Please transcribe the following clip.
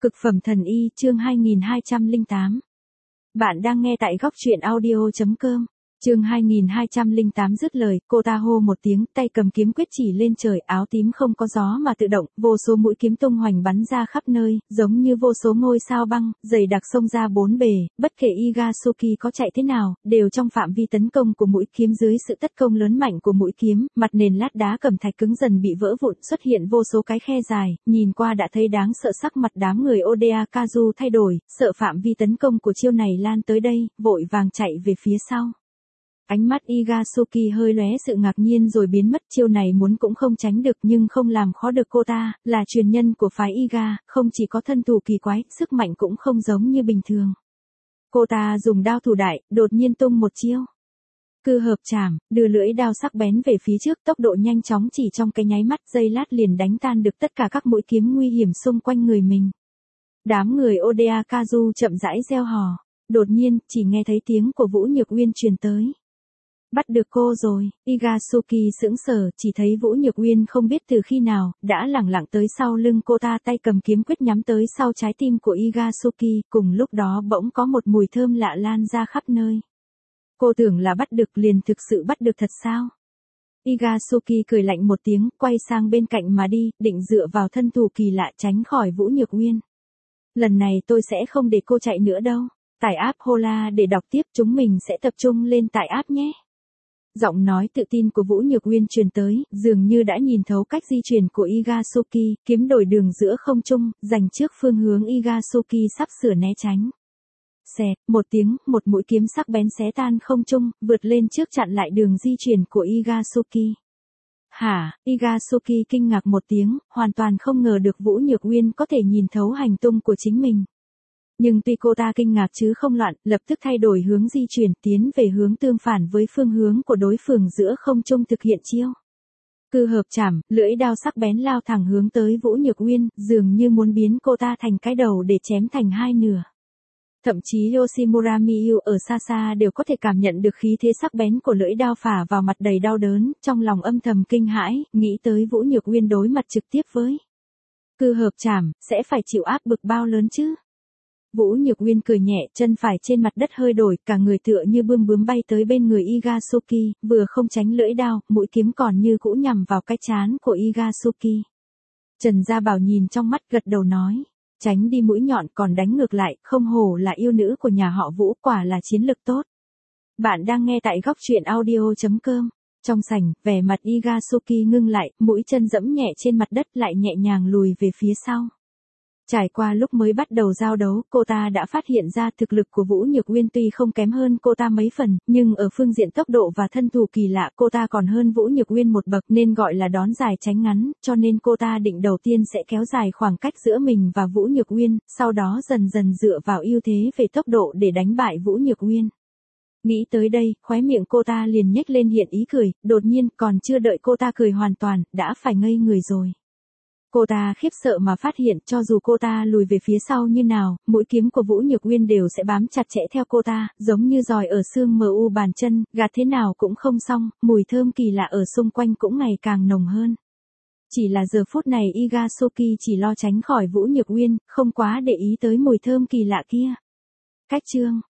Cực phẩm thần y chương 2208. Bạn đang nghe tại góc truyện audio.com. Chương 2208 dứt lời, cô ta hô một tiếng, tay cầm kiếm quyết chỉ lên trời, áo tím không có gió mà tự động, vô số mũi kiếm tung hoành bắn ra khắp nơi, giống như vô số ngôi sao băng, dày đặc xông ra bốn bề, bất kể Igasuki có chạy thế nào, đều trong phạm vi tấn công của mũi kiếm. Dưới sự tấn công lớn mạnh của mũi kiếm, mặt nền lát đá cẩm thạch cứng dần bị vỡ vụn, xuất hiện vô số cái khe dài, nhìn qua đã thấy đáng sợ. Sắc mặt đám người Odeakazu thay đổi, sợ phạm vi tấn công của chiêu này lan tới đây, vội vàng chạy về phía sau. Ánh mắt Igasuki hơi lóe sự ngạc nhiên rồi biến mất. Chiêu này muốn cũng không tránh được nhưng không làm khó được cô ta, là truyền nhân của phái Iga, không chỉ có thân thủ kỳ quái, sức mạnh cũng không giống như bình thường. Cô ta dùng đao thủ đại, đột nhiên tung một chiêu. Cư hợp chảm, đưa lưỡi đao sắc bén về phía trước, tốc độ nhanh chóng, chỉ trong cái nháy mắt giây lát liền đánh tan được tất cả các mũi kiếm nguy hiểm xung quanh người mình. Đám người Odeakazu chậm rãi reo hò. Đột nhiên, chỉ nghe thấy tiếng của Vũ Nhược Uyên truyền tới. Bắt được cô rồi. Igasuki sững sờ, chỉ thấy Vũ Nhược Uyên không biết từ khi nào, đã lẳng lặng tới sau lưng cô ta, tay cầm kiếm quyết nhắm tới sau trái tim của Igasuki, cùng lúc đó bỗng có một mùi thơm lạ lan ra khắp nơi. Cô tưởng là bắt được, liền thực sự bắt được thật sao? Igasuki cười lạnh một tiếng, quay sang bên cạnh mà đi, định dựa vào thân thủ kỳ lạ tránh khỏi Vũ Nhược Uyên. Lần này tôi sẽ không để cô chạy nữa đâu. Tải app Hola để đọc tiếp, chúng mình sẽ tập trung lên tải app nhé. Giọng nói tự tin của Vũ Nhược Uyên truyền tới, dường như đã nhìn thấu cách di chuyển của Igasuki, kiếm đổi đường giữa không trung, dành trước phương hướng Igasuki sắp sửa né tránh. Xẹt, một tiếng, một mũi kiếm sắc bén xé tan không trung, vượt lên trước chặn lại đường di chuyển của Igasuki. Hả? Igasuki kinh ngạc một tiếng, hoàn toàn không ngờ được Vũ Nhược Uyên có thể nhìn thấu hành tung của chính mình. Nhưng tuy cô ta kinh ngạc chứ không loạn, lập tức thay đổi hướng di chuyển, tiến về hướng tương phản với phương hướng của đối phương, giữa không trung thực hiện chiêu. Cư hợp chảm, lưỡi đao sắc bén lao thẳng hướng tới Vũ Nhược Uyên, dường như muốn biến cô ta thành cái đầu để chém thành hai nửa. Thậm chí Yoshimura Miyu ở xa xa đều có thể cảm nhận được khí thế sắc bén của lưỡi đao phả vào mặt đầy đau đớn, trong lòng âm thầm kinh hãi, nghĩ tới Vũ Nhược Uyên đối mặt trực tiếp với cư hợp chảm, sẽ phải chịu áp bực bao lớn chứ. Vũ Nhược Uyên cười nhẹ, chân phải trên mặt đất hơi đổi, cả người tựa như bướm bay tới bên người Igasuki, vừa không tránh lưỡi đao, mũi kiếm còn như cũ nhằm vào cái trán của Igasuki. Trần Gia Bảo nhìn trong mắt, gật đầu nói, tránh đi mũi nhọn còn đánh ngược lại, không hổ là yêu nữ của nhà họ Vũ, quả là chiến lực tốt. Bạn đang nghe tại góc truyện audio.com. Trong sảnh, vẻ mặt Igasuki ngưng lại, mũi chân dẫm nhẹ trên mặt đất, lại nhẹ nhàng lùi về phía sau. Trải qua lúc mới bắt đầu giao đấu, cô ta đã phát hiện ra thực lực của Vũ Nhược Uyên tuy không kém hơn cô ta mấy phần, nhưng ở phương diện tốc độ và thân thủ kỳ lạ cô ta còn hơn Vũ Nhược Uyên một bậc, nên gọi là đón dài tránh ngắn, cho nên cô ta định đầu tiên sẽ kéo dài khoảng cách giữa mình và Vũ Nhược Uyên, sau đó dần dần dựa vào ưu thế về tốc độ để đánh bại Vũ Nhược Uyên. Nghĩ tới đây, khóe miệng cô ta liền nhếch lên hiện ý cười, đột nhiên, còn chưa đợi cô ta cười hoàn toàn, đã phải ngây người rồi. Cô ta khiếp sợ mà phát hiện, cho dù cô ta lùi về phía sau như nào, mũi kiếm của Vũ Nhược Uyên đều sẽ bám chặt chẽ theo cô ta, giống như giòi ở xương mu bàn chân, gạt thế nào cũng không xong, mùi thơm kỳ lạ ở xung quanh cũng ngày càng nồng hơn. Chỉ là giờ phút này Igasuki chỉ lo tránh khỏi Vũ Nhược Uyên, không quá để ý tới mùi thơm kỳ lạ kia. Cách chương